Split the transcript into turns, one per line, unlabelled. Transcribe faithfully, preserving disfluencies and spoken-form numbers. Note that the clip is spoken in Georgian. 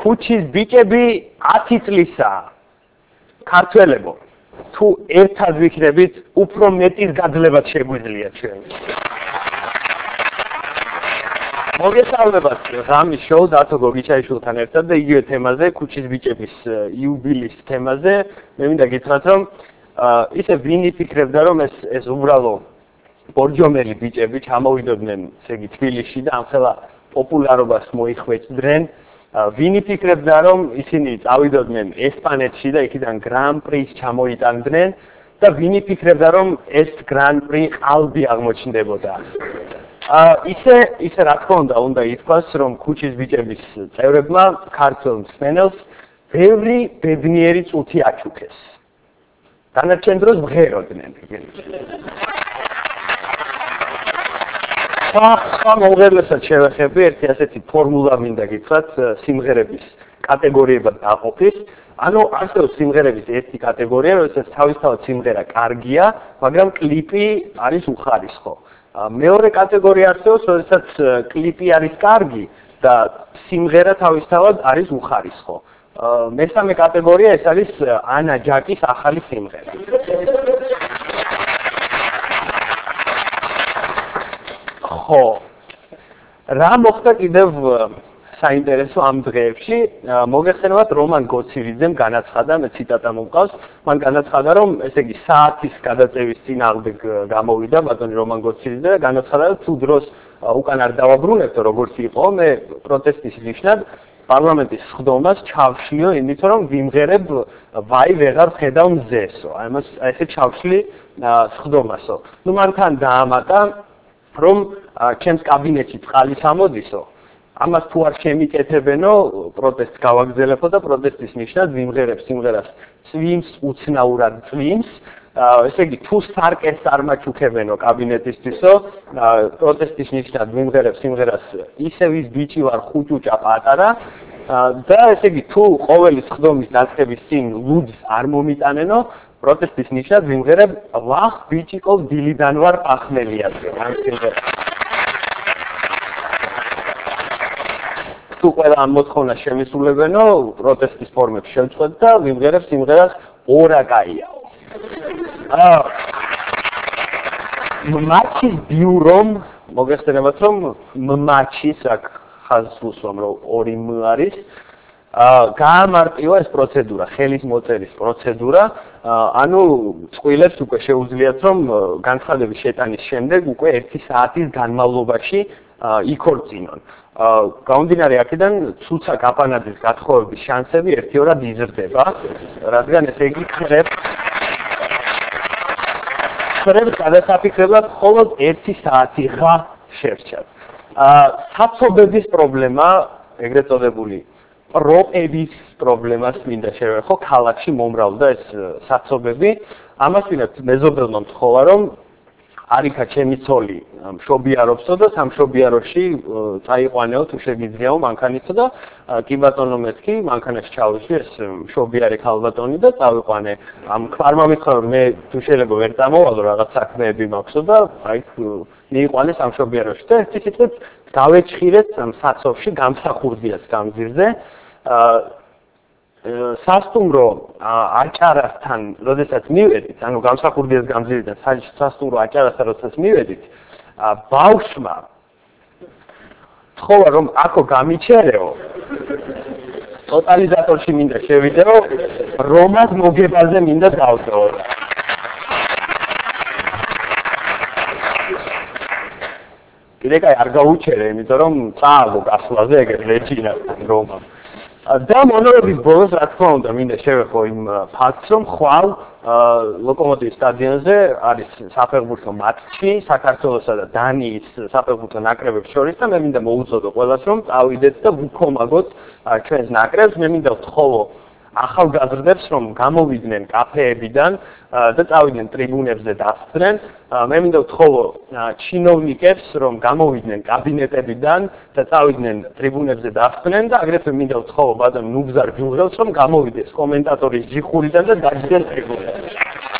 ქუჩის ბიჭები ათი წლისაა. ქართველებო, თუ ერთად ვიქნებით, უფრო მეტის გაძლევაც შეგვიძლია ჩვენ. მოგესალმებათ ღამის შოუ დათო გოგიჩაიშვილთან ერთად და იგივე თემაზე, ქუჩის ბიჭების იუბილის თემაზე. მე მინდა გითხრათ, რომ ისე ვინი ფიქრებდა, რომ ეს ეს უბრალო ბორჯომელი ბიჭები ჩამოვიდოდნენ, ესე იგი თბილისში და ამხელა პოპულარობას მოიხვეჭდნენ. ვინი ფიქრებდა, რომ ისინი წავიდოდნენ ესპანეთში და იქიდან გრან-პრის ჩამოიტანდნენ და ვინი ფიქრებდა, რომ ეს გრან-პრი ყალბი აღმოჩნდებოდა. ისე ისე რა თქმა უნდა, უნდა ითქვას, რომ ქუჩის ბიჭების წევრებმა ქართველ მსმენელს ბევრი ბედნიერი წუთი აჩუქეს. დანარჩენ დროს მღეროდნენ. ხა მომღერლესაც შევეხები, ერთი ასეთი ფორმულა მინდა გითხრათ, სიმღერების კატეგორიებად დაყოფის. ანუ არსებობს სიმღერების ერთი კატეგორია, როდესაც თავისთავად სიმღერა კარგია, მაგრამ კლიპი არის უხარისხო. მეორე კატეგორია არსებობს, როდესაც კლიპი არის კარგი და სიმღერა თავისთავად არის უხარისხო. მესამე კატეგორია ეს არის ანა ჯაკის ახალი სიმღერა. ხო. რა მოხდა კიდევ საინტერესო ამ დღეებში? მოგეხსენებათ რომან გოცირიძემ განაცხადა, მე ციტატა მომყავს, მან განაცხადა, რომ ესე იგი საათის გადაწევის წინააღმდეგ გამოვიდა ბატონი რომან გოცირიძე და განაცხადა, რომ თუ დროს უკან არ დავაბრუნებთ, როგორც იყო, მე პროტესტის ნიშნად პარლამენტის სხდომას ჩავშლიო, იმიტომ რომ ვიმღერებ ვაი ვეღარ ხედავ მზესო. აი მას ესე ჩავშლი სხდომასო. ნუ მან თან დაამატა, რომ ჩემს კაბინეტში წყალი სამოდისო. ამას თუ არ შემიკეთებენო, პროტესტს გავაგზავნებო და პროტესტის ნიშნად ვიმღერებ სიმღერას წვიმს უცნაურად წვიმს. ესე იგი თუ სარკეს არ მაჩუქებენო კაბინეტისთვისო, პროტესტის ნიშნად ვიმღერებ სიმღერას ისევ ის ბიჭი ვარ ხუჭუჭა პატარა და ესე იგი თუ ყოველი სხდომის დაწყების წინ ლუდს არ მომიტანენო, პროტესტის ნიშნად ვიმღერებ ვახ ბიჭიკო დილიდან ვარ პახმელიაზე. ამ სიმღერას თუ ყველა ამ მოთხოვნას შემისულებენო, პროტესტის ფორმებს შევწყვეტ და ვიმღერებ სიმღერას ორა კაიაო. აა მაჩის ბიურომ მოგეხსენებათ, რომ მაჩის აქ ხაზს უსვამ, რომ ორი მ არის. აა გაამარტივა ეს პროცედურა, ხელის მოწერის პროცედურა. ანუ წყვილებს უკვე შეუძლიათ, რომ განცხადების შეტანის შემდეგ უკვე ერთი საათის განმავლობაში იქორწინონ. გამომდინარე აქედან ცუცა გაპანაძის გათხოვების შანსები ერთიორად იზრდება, რადგან ესე იგი ხრებს ხრებს გადასაფიქრებლად მხოლოდ ერთი საათიღა შერჩათ. საცობების პრობლემა, ეგრეთ წოდებული პროების პრობლემას მინდა შევეხო, ქალაქში მომრავლდა ეს საცობები. ამას ვინაც მეზობელმა მთხოვა, რომ არიქა ჩემი ცოლი მშობიარობსო და სამშობიაროში წაიყვანეო თუ შეგიძლიაო მანქანითო და კი ბატონო მეთქი მანქანაში ჩავიშვი ეს მშობიარე ქალბატონი და წავიყვანე. ამ ქმარმა მითხრა რომ მე თუ შეიძლება ვერ წამოვალო რაღაც საქმეები მაქვსო და აი მიიყვანე სამშობიაროში და ერთი სიტყვით გავეჭხირეთ საცობში გამსახურდიას გამზირზე. სასტუმრო აჭარასთან, როდესაც მივედით, ანუ გამსახურდიას გამზირიდან სასტუმრო აჭარასთან როდესაც მივედით, ბავშვმა თხოვა რომ აქო გამიჩერეო, ტოტალიზატორში მინდა შევიდეო, რომას მოგებაზე მინდა დავწეო. კიდე კაი არ გაუჩერე, იმიტომ რომ წააგო გასვლაზე ეგრე ლეჩინასთან რომამ. და მონოლოგის ბოლოს რა თქმა უნდა მინდა შევეხო იმ ფაქტს, რომ ხვალ ლოკომოტივის სტადიონზე არის საფეხბურთო მატჩი საქართველოსა და დანიის საფეხბურთო ნაკრებებს შორის და მე მინდა მოუწოდო ყველას, რომ წავიდეთ და ვუქომაგოთ ჩვენს ნაკრებს. მე მინდა ვთხოვო ახალგაზრდებს, რომ გამოვიდნენ კაფეებიდან და წავიდნენ ტრიბუნებზე დასწრენ. მე მინდა ვთხოვო ჩინოვნიკებს, რომ გამოვიდნენ კაბინეტებიდან და წავიდნენ ტრიბუნებზე დასწრენ და აგრეთვე მინდა ვთხოვო ბატონ ნუგზარ ჯუღელს, რომ გამოვიდეს კომენტატორის ჯიხურიდან და დაჯდნენ ტრიბუნებზე.